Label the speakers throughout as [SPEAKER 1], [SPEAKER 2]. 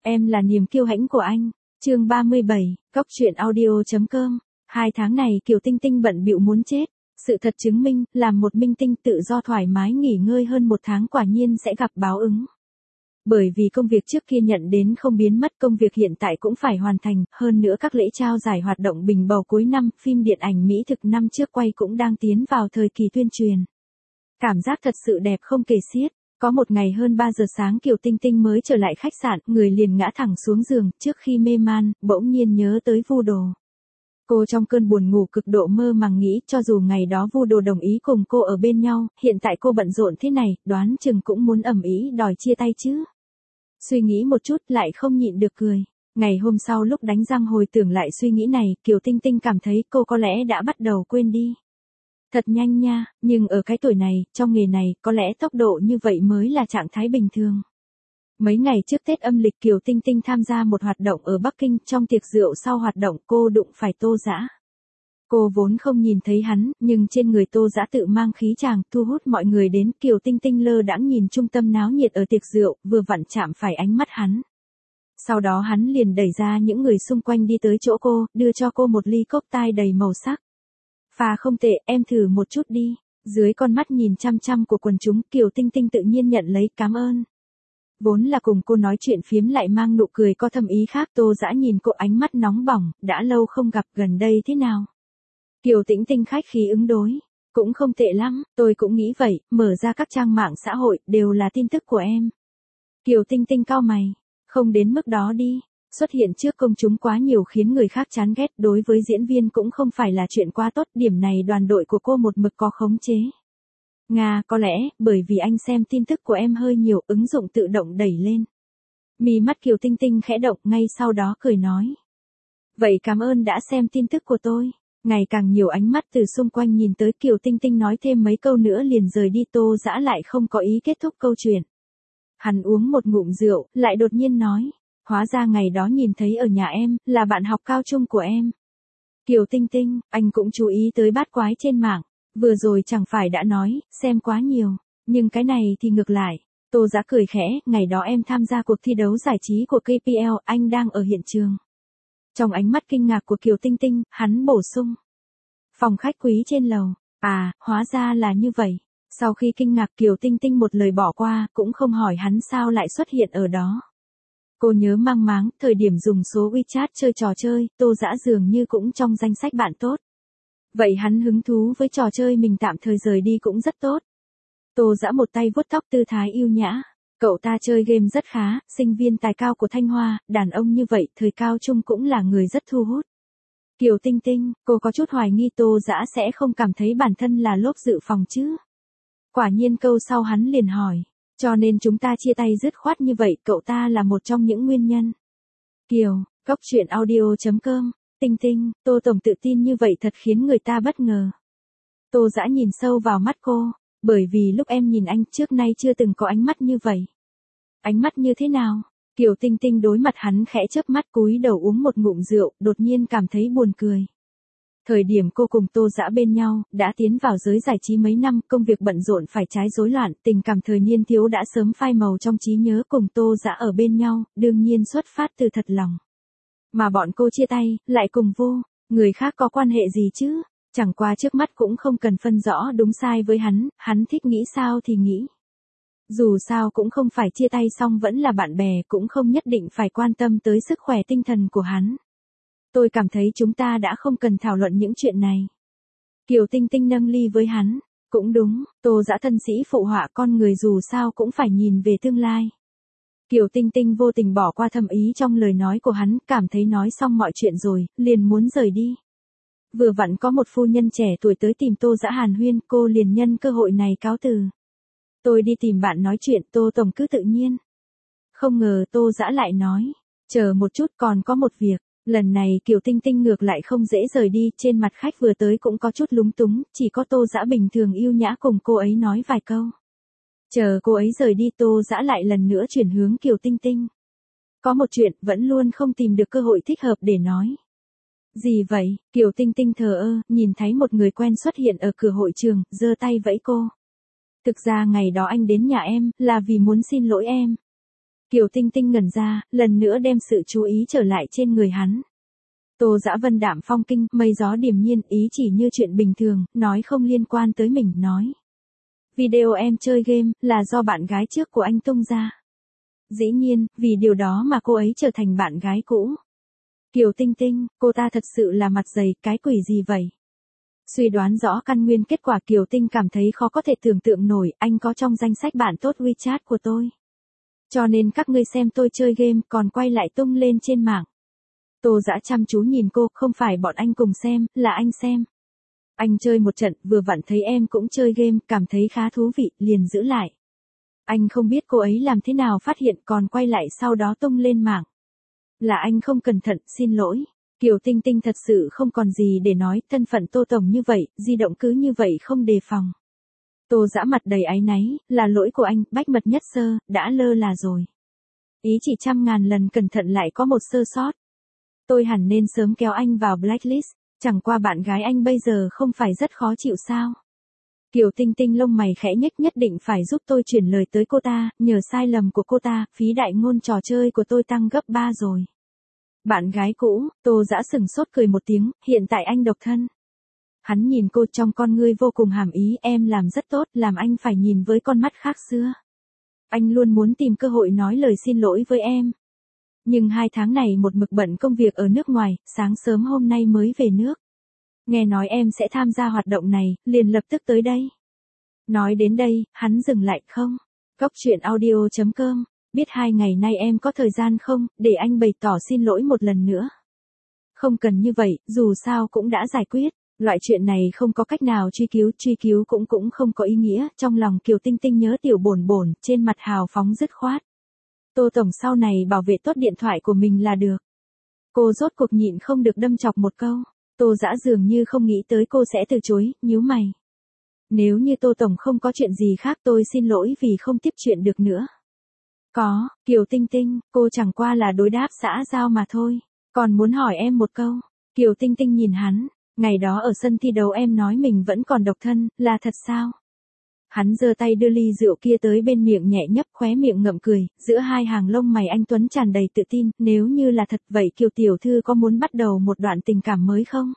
[SPEAKER 1] Em là niềm kiêu hãnh của anh. Chương 37, Cóc truyện audio.com. 2 tháng này Kiều Tinh Tinh bận bịu muốn chết. Sự thật chứng minh, làm một minh tinh tự do thoải mái nghỉ ngơi hơn 1 tháng quả nhiên sẽ gặp báo ứng. Bởi vì công việc trước kia nhận đến không biến mất, công việc hiện tại cũng phải hoàn thành, hơn nữa các lễ trao giải hoạt động bình bầu cuối năm, phim điện ảnh mỹ thực năm trước quay cũng đang tiến vào thời kỳ tuyên truyền. Cảm giác thật sự đẹp không kể xiết. Có một ngày hơn 3 giờ sáng Kiều Tinh Tinh mới trở lại khách sạn, người liền ngã thẳng xuống giường, trước khi mê man, bỗng nhiên nhớ tới Vu Đồ. Cô trong cơn buồn ngủ cực độ mơ màng nghĩ cho dù ngày đó Vu Đồ đồng ý cùng cô ở bên nhau, hiện tại cô bận rộn thế này, đoán chừng cũng muốn ầm ĩ đòi chia tay chứ. Suy nghĩ một chút lại không nhịn được cười. Ngày hôm sau lúc đánh răng hồi tưởng lại suy nghĩ này, Kiều Tinh Tinh cảm thấy cô có lẽ đã bắt đầu quên đi. Thật nhanh nha, nhưng ở cái tuổi này, trong nghề này, có lẽ tốc độ như vậy mới là trạng thái bình thường. Mấy ngày trước Tết âm lịch Kiều Tinh Tinh tham gia một hoạt động ở Bắc Kinh, trong tiệc rượu sau hoạt động cô đụng phải Tô Dã. Cô vốn không nhìn thấy hắn, nhưng trên người Tô Dã tự mang khí chàng, thu hút mọi người đến. Kiều Tinh Tinh lơ đãng nhìn trung tâm náo nhiệt ở tiệc rượu, vừa vặn chạm phải ánh mắt hắn. Sau đó hắn liền đẩy ra những người xung quanh đi tới chỗ cô, đưa cho cô một ly cốc tai đầy màu sắc. Pha không tệ, em thử một chút đi. Dưới con mắt nhìn chăm chăm của quần chúng, Kiều Tinh Tinh tự nhiên nhận lấy, cảm ơn. Vốn là cùng cô nói chuyện phiếm lại mang nụ cười có thâm ý khác. Tô Dã nhìn cô ánh mắt nóng bỏng, đã lâu không gặp, gần đây thế nào? Kiều Tinh Tinh khách khí ứng đối. Cũng không tệ lắm, tôi cũng nghĩ vậy, mở ra các trang mạng xã hội, đều là tin tức của em. Kiều Tinh Tinh cau mày. Không đến mức đó đi. Xuất hiện trước công chúng quá nhiều khiến người khác chán ghét, đối với diễn viên cũng không phải là chuyện quá tốt, điểm này đoàn đội của cô một mực có khống chế. Nga, có lẽ, bởi vì anh xem tin tức của em hơi nhiều, ứng dụng tự động đẩy lên. Mí mắt Kiều Tinh Tinh khẽ động, ngay sau đó cười nói. Vậy cảm ơn đã xem tin tức của tôi. Ngày càng nhiều ánh mắt từ xung quanh nhìn tới, Kiều Tinh Tinh nói thêm mấy câu nữa liền rời đi. Tô Dã lại không có ý kết thúc câu chuyện. Hắn uống một ngụm rượu, lại đột nhiên nói. Hóa ra ngày đó nhìn thấy ở nhà em, là bạn học cao trung của em. Kiều Tinh Tinh, anh cũng chú ý tới bát quái trên mạng. Vừa rồi chẳng phải đã nói, xem quá nhiều. Nhưng cái này thì ngược lại. Tô Dã cười khẽ, ngày đó em tham gia cuộc thi đấu giải trí của KPL, anh đang ở hiện trường. Trong ánh mắt kinh ngạc của Kiều Tinh Tinh, hắn bổ sung. Phòng khách quý trên lầu. À, hóa ra là như vậy. Sau khi kinh ngạc Kiều Tinh Tinh một lời bỏ qua, cũng không hỏi hắn sao lại xuất hiện ở đó. Cô nhớ mang máng, thời điểm dùng số WeChat chơi trò chơi, Tô Dã dường như cũng trong danh sách bạn tốt. Vậy hắn hứng thú với trò chơi mình tạm thời rời đi cũng rất tốt. Tô Dã một tay vuốt tóc tư thái yêu nhã. Cậu ta chơi game rất khá, sinh viên tài cao của Thanh Hoa, đàn ông như vậy, thời cao trung cũng là người rất thu hút. Kiều Tinh Tinh, cô có chút hoài nghi Tô Dã sẽ không cảm thấy bản thân là lốp dự phòng chứ. Quả nhiên câu sau hắn liền hỏi. Cho nên chúng ta chia tay dứt khoát như vậy, cậu ta là một trong những nguyên nhân. Kiều, Cóc truyện audio.com. Tinh Tinh, Tô Tổng tự tin như vậy thật khiến người ta bất ngờ. Tô Dã nhìn sâu vào mắt cô, bởi vì lúc em nhìn anh trước nay chưa từng có ánh mắt như vậy. Ánh mắt như thế nào? Kiều Tinh Tinh đối mặt hắn khẽ chớp mắt cúi đầu uống một ngụm rượu, đột nhiên cảm thấy buồn cười. Thời điểm cô cùng Tô Dã bên nhau, đã tiến vào giới giải trí mấy năm, công việc bận rộn phải trái rối loạn, tình cảm thời niên thiếu đã sớm phai màu trong trí nhớ, cùng Tô Dã ở bên nhau, đương nhiên xuất phát từ thật lòng. Mà bọn cô chia tay, lại cùng Vô, người khác có quan hệ gì chứ? Chẳng qua trước mắt cũng không cần phân rõ đúng sai với hắn thích nghĩ sao thì nghĩ. Dù sao cũng không phải chia tay xong vẫn là bạn bè, cũng không nhất định phải quan tâm tới sức khỏe tinh thần của hắn. Tôi cảm thấy chúng ta đã không cần thảo luận những chuyện này. Kiều Tinh Tinh nâng ly với hắn. Cũng đúng, Tô Dã thân sĩ phụ họa, con người dù sao cũng phải nhìn về tương lai. Kiều Tinh Tinh vô tình bỏ qua thâm ý trong lời nói của hắn, cảm thấy nói xong mọi chuyện rồi, liền muốn rời đi. Vừa vặn có một phu nhân trẻ tuổi tới tìm Tô Dã hàn huyên, cô liền nhân cơ hội này cáo từ. Tôi đi tìm bạn nói chuyện, Tô Tổng cứ tự nhiên. Không ngờ Tô Dã lại nói, chờ một chút còn có một việc. Lần này Kiều Tinh Tinh ngược lại không dễ rời đi, trên mặt khách vừa tới cũng có chút lúng túng, chỉ có Tô Dã bình thường yêu nhã cùng cô ấy nói vài câu. Chờ cô ấy rời đi Tô Dã lại lần nữa chuyển hướng Kiều Tinh Tinh. Có một chuyện vẫn luôn không tìm được cơ hội thích hợp để nói. Gì vậy? Kiều Tinh Tinh thờ ơ, nhìn thấy một người quen xuất hiện ở cửa hội trường, giơ tay vẫy cô. Thực ra ngày đó anh đến nhà em, là vì muốn xin lỗi em. Kiều Tinh Tinh ngẩn ra, lần nữa đem sự chú ý trở lại trên người hắn. Tô Dã Vân đạm phong kinh, mây gió điềm nhiên, ý chỉ như chuyện bình thường, nói không liên quan tới mình, nói. Video em chơi game, là do bạn gái trước của anh tung ra. Dĩ nhiên, vì điều đó mà cô ấy trở thành bạn gái cũ. Kiều Tinh Tinh, cô ta thật sự là mặt dày, cái quỷ gì vậy? Suy đoán rõ căn nguyên kết quả, Kiều Tinh cảm thấy khó có thể tưởng tượng nổi, anh có trong danh sách bạn tốt WeChat của tôi. Cho nên các ngươi xem tôi chơi game còn quay lại tung lên trên mạng. Tô Dã chăm chú nhìn cô, không phải bọn anh cùng xem, là anh xem. Anh chơi một trận, vừa vặn thấy em cũng chơi game, cảm thấy khá thú vị, liền giữ lại. Anh không biết cô ấy làm thế nào phát hiện còn quay lại sau đó tung lên mạng. Là anh không cẩn thận, xin lỗi. Kiều Tinh Tinh thật sự không còn gì để nói, thân phận Tô Tổng như vậy, di động cứ như vậy không đề phòng. Tô Dã mặt đầy áy náy, là lỗi của anh, bách mật nhất sơ, đã lơ là rồi. Ý chỉ 100.000 lần cẩn thận lại có một sơ sót. Tôi hẳn nên sớm kéo anh vào blacklist, chẳng qua bạn gái anh bây giờ không phải rất khó chịu sao. Kiều Tinh Tinh lông mày khẽ nhếch, nhất định phải giúp tôi chuyển lời tới cô ta, nhờ sai lầm của cô ta, phí đại ngôn trò chơi của tôi tăng gấp 3 rồi. Bạn gái cũ, Tô Dã sừng sốt cười một tiếng, hiện tại anh độc thân. Hắn nhìn cô trong con ngươi vô cùng hàm ý, em làm rất tốt, làm anh phải nhìn với con mắt khác xưa. Anh luôn muốn tìm cơ hội nói lời xin lỗi với em. Nhưng 2 tháng này một mực bận công việc ở nước ngoài, sáng sớm hôm nay mới về nước. Nghe nói em sẽ tham gia hoạt động này, liền lập tức tới đây. Nói đến đây, hắn dừng lại, không. Cóc truyện audio.com, biết 2 ngày nay em có thời gian không, để anh bày tỏ xin lỗi một lần nữa. Không cần như vậy, dù sao cũng đã giải quyết. Loại chuyện này không có cách nào truy cứu cũng không có ý nghĩa, trong lòng Kiều Tinh Tinh nhớ tiểu bổn bổn, trên mặt hào phóng dứt khoát. Tô Tổng sau này bảo vệ tốt điện thoại của mình là được. Cô rốt cuộc nhịn không được đâm chọc một câu. Tô Dã dường như không nghĩ tới cô sẽ từ chối, nhíu mày. Nếu như Tô Tổng không có chuyện gì khác tôi xin lỗi vì không tiếp chuyện được nữa. Có, Kiều Tinh Tinh, cô chẳng qua là đối đáp xã giao mà thôi. Còn muốn hỏi em một câu. Kiều Tinh Tinh nhìn hắn, ngày đó ở sân thi đấu em nói mình vẫn còn độc thân, là thật sao? Hắn giơ tay đưa ly rượu kia tới bên miệng nhẹ nhấp, khóe miệng ngậm cười, giữa hai hàng lông mày anh tuấn tràn đầy tự tin, nếu như là thật vậy Kiều tiểu thư có muốn bắt đầu một đoạn tình cảm mới không?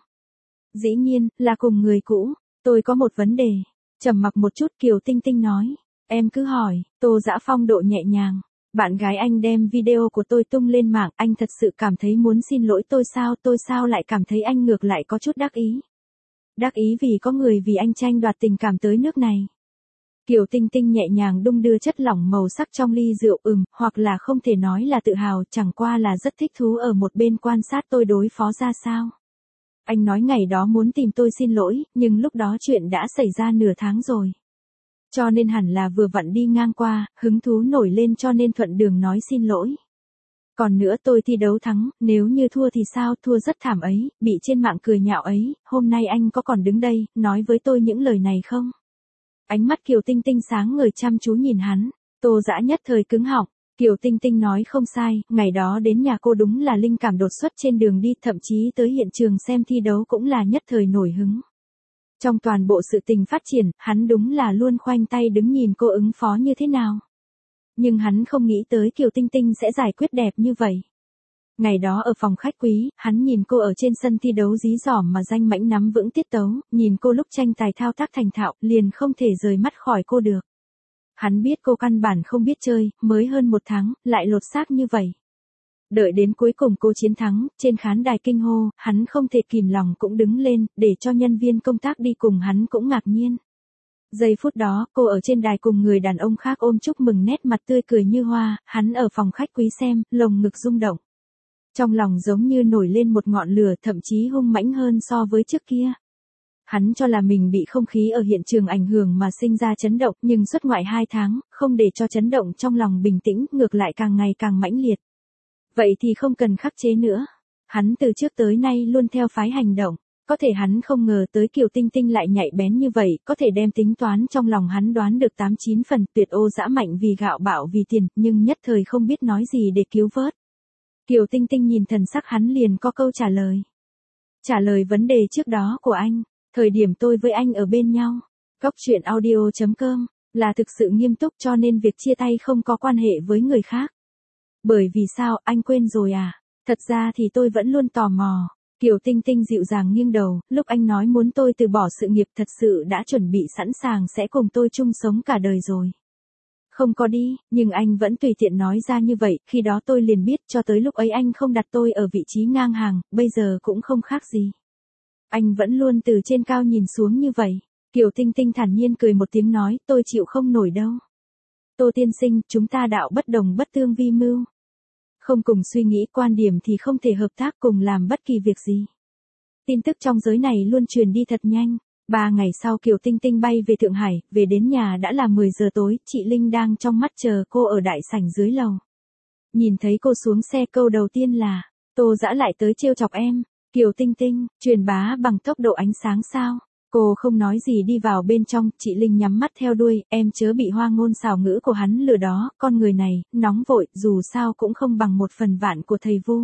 [SPEAKER 1] Dĩ nhiên, là cùng người cũ, tôi có một vấn đề. Trầm mặc một chút Kiều Tinh Tinh nói, em cứ hỏi. Tô Dã phong độ nhẹ nhàng, bạn gái anh đem video của tôi tung lên mạng, anh thật sự cảm thấy muốn xin lỗi tôi sao lại cảm thấy anh ngược lại có chút đắc ý. Đắc ý vì có người vì anh tranh đoạt tình cảm tới nước này. Kiều Tinh Tinh nhẹ nhàng đung đưa chất lỏng màu sắc trong ly rượu, hoặc là không thể nói là tự hào, chẳng qua là rất thích thú ở một bên quan sát tôi đối phó ra sao. Anh nói ngày đó muốn tìm tôi xin lỗi, nhưng lúc đó chuyện đã xảy ra nửa tháng rồi. Cho nên hẳn là vừa vặn đi ngang qua, hứng thú nổi lên cho nên thuận đường nói xin lỗi. Còn nữa tôi thi đấu thắng, nếu như thua thì sao, thua rất thảm ấy, bị trên mạng cười nhạo ấy, hôm nay anh có còn đứng đây, nói với tôi những lời này không? Ánh mắt Kiều Tinh Tinh sáng ngời chăm chú nhìn hắn, Tô Dã nhất thời cứng họng. Kiều Tinh Tinh nói không sai, ngày đó đến nhà cô đúng là linh cảm đột xuất trên đường đi, thậm chí tới hiện trường xem thi đấu cũng là nhất thời nổi hứng. Trong toàn bộ sự tình phát triển, hắn đúng là luôn khoanh tay đứng nhìn cô ứng phó như thế nào. Nhưng hắn không nghĩ tới Kiều Tinh Tinh sẽ giải quyết đẹp như vậy. Ngày đó ở phòng khách quý, hắn nhìn cô ở trên sân thi đấu dí dỏm mà danh mãnh nắm vững tiết tấu, nhìn cô lúc tranh tài thao tác thành thạo, liền không thể rời mắt khỏi cô được. Hắn biết cô căn bản không biết chơi, mới hơn 1 tháng, lại lột xác như vậy. Đợi đến cuối cùng cô chiến thắng, trên khán đài kinh hô, hắn không thể kìm lòng cũng đứng lên, để cho nhân viên công tác đi cùng hắn cũng ngạc nhiên. Giây phút đó, cô ở trên đài cùng người đàn ông khác ôm chúc mừng, nét mặt tươi cười như hoa, hắn ở phòng khách quý xem, lồng ngực rung động. Trong lòng giống như nổi lên một ngọn lửa, thậm chí hung mãnh hơn so với trước kia. Hắn cho là mình bị không khí ở hiện trường ảnh hưởng mà sinh ra chấn động, nhưng xuất ngoại 2 tháng, không để cho chấn động trong lòng bình tĩnh, ngược lại càng ngày càng mãnh liệt. Vậy thì không cần khắc chế nữa. Hắn từ trước tới nay luôn theo phái hành động. Có thể hắn không ngờ tới Kiều Tinh Tinh lại nhạy bén như vậy, có thể đem tính toán trong lòng hắn đoán được 8-9 phần, tuyệt ô dã mạnh vì gạo bạo vì tiền, nhưng nhất thời không biết nói gì để cứu vớt. Kiều Tinh Tinh nhìn thần sắc hắn liền có câu trả lời. Trả lời vấn đề trước đó của anh, thời điểm tôi với anh ở bên nhau. Cóc truyện audio.com, là thực sự nghiêm túc cho nên việc chia tay không có quan hệ với người khác. Bởi vì sao, anh quên rồi à? Thật ra thì tôi vẫn luôn tò mò. Kiều Tinh Tinh dịu dàng nghiêng đầu, lúc anh nói muốn tôi từ bỏ sự nghiệp thật sự đã chuẩn bị sẵn sàng sẽ cùng tôi chung sống cả đời rồi. Không có đi, nhưng anh vẫn tùy tiện nói ra như vậy, khi đó tôi liền biết cho tới lúc ấy anh không đặt tôi ở vị trí ngang hàng, bây giờ cũng không khác gì. Anh vẫn luôn từ trên cao nhìn xuống như vậy. Kiều Tinh Tinh thản nhiên cười một tiếng nói, tôi chịu không nổi đâu. Tô tiên sinh, chúng ta đạo bất đồng bất tương vi mưu. Không cùng suy nghĩ quan điểm thì không thể hợp tác cùng làm bất kỳ việc gì. Tin tức trong giới này luôn truyền đi thật nhanh. 3 ngày sau Kiều Tinh Tinh bay về Thượng Hải, về đến nhà đã là 10 giờ tối, chị Linh đang trong mắt chờ cô ở đại sảnh dưới lầu. Nhìn thấy cô xuống xe câu đầu tiên là, Tô Dã lại tới trêu chọc em. Kiều Tinh Tinh, truyền bá bằng tốc độ ánh sáng sao? Cô không nói gì đi vào bên trong, chị Linh nhắm mắt theo đuôi, em chớ bị hoa ngôn xảo ngữ của hắn lừa đó, con người này, nóng vội, dù sao cũng không bằng 1/1000 của thầy Vu.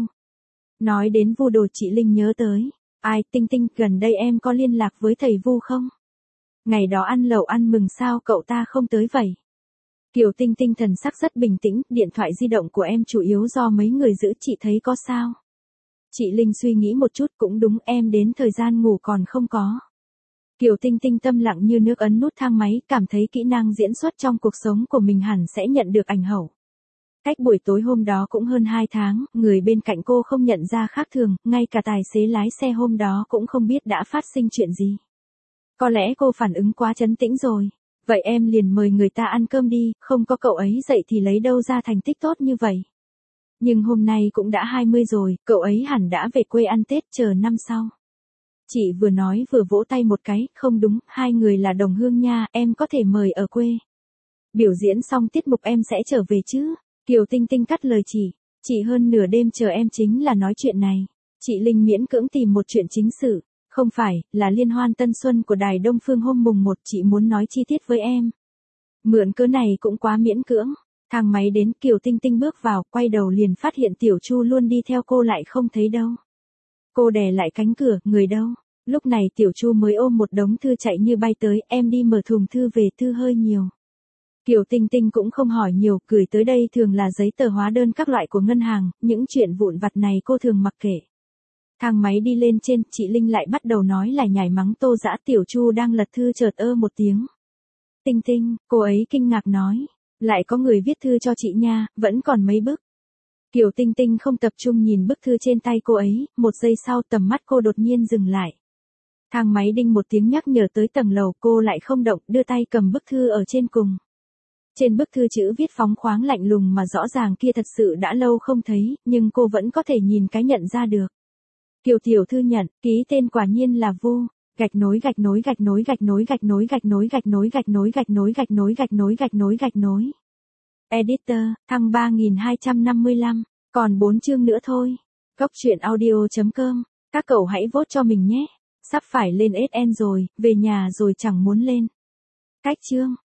[SPEAKER 1] Nói đến Vu Đồ chị Linh nhớ tới, ai, Tinh Tinh, gần đây em có liên lạc với thầy Vu không? Ngày đó ăn lẩu ăn mừng sao cậu ta không tới vậy? Kiều Tinh Tinh thần sắc rất bình tĩnh, điện thoại di động của em chủ yếu do mấy người giữ, chị thấy có sao? Chị Linh suy nghĩ một chút, cũng đúng, em đến thời gian ngủ còn không có. Kiều Tinh Tinh tâm lặng như nước ấn nút thang máy, cảm thấy kỹ năng diễn xuất trong cuộc sống của mình hẳn sẽ nhận được ảnh hưởng. Cách buổi tối hôm đó cũng hơn 2 tháng, người bên cạnh cô không nhận ra khác thường, ngay cả tài xế lái xe hôm đó cũng không biết đã phát sinh chuyện gì. Có lẽ cô phản ứng quá trấn tĩnh rồi. Vậy em liền mời người ta ăn cơm đi, không có cậu ấy dậy thì lấy đâu ra thành tích tốt như vậy. Nhưng hôm nay cũng đã 20 rồi, cậu ấy hẳn đã về quê ăn Tết, chờ năm sau. Chị vừa nói vừa vỗ tay một cái, không đúng, hai người là đồng hương nha, em có thể mời ở quê. Biểu diễn xong tiết mục em sẽ trở về chứ. Kiều Tinh Tinh cắt lời chị hơn nửa đêm chờ em chính là nói chuyện này. Chị Linh miễn cưỡng tìm một chuyện chính sự, không phải, là liên hoan tân xuân của Đài Đông Phương hôm mùng 1, chị muốn nói chi tiết với em. Mượn cớ này cũng quá miễn cưỡng. Thang máy đến, Kiều Tinh Tinh bước vào, quay đầu liền phát hiện Tiểu Chu luôn đi theo cô lại không thấy đâu. Cô đè lại cánh cửa, người đâu? Lúc này Tiểu Chu mới ôm một đống thư chạy như bay tới, em đi mở thùng thư về, thư hơi nhiều. Kiều Tinh Tinh cũng không hỏi nhiều, gửi tới đây thường là giấy tờ hóa đơn các loại của ngân hàng, những chuyện vụn vặt này cô thường mặc kệ. Thang máy đi lên trên, chị Linh lại bắt đầu nói lải nhải mắng Tô Dã. Tiểu Chu đang lật thư chợt một tiếng. Tinh Tinh, cô ấy kinh ngạc nói, lại có người viết thư cho chị nha, vẫn còn mấy bức. Kiều Tinh Tinh không tập trung nhìn bức thư trên tay cô ấy, một giây sau tầm mắt cô đột nhiên dừng lại. Thang máy đinh một tiếng nhắc nhở tới tầng lầu, cô lại không động, đưa tay cầm bức thư ở trên cùng. Trên bức thư chữ viết phóng khoáng lạnh lùng mà rõ ràng kia thật sự đã lâu không thấy, nhưng cô vẫn có thể nhìn cái nhận ra được. Kiều tiểu thư nhận, ký tên quả nhiên là Vu. Gạch nối gạch nối gạch nối gạch nối gạch nối gạch nối gạch nối gạch nối gạch nối gạch nối gạch nối gạch nối gạch nối. Editor, thăng 3255, còn 4 chương nữa thôi. Góc truyện audio.com, các cậu hãy vote cho mình nhé. Sắp phải lên SN rồi, về nhà rồi chẳng muốn lên. Cách chương.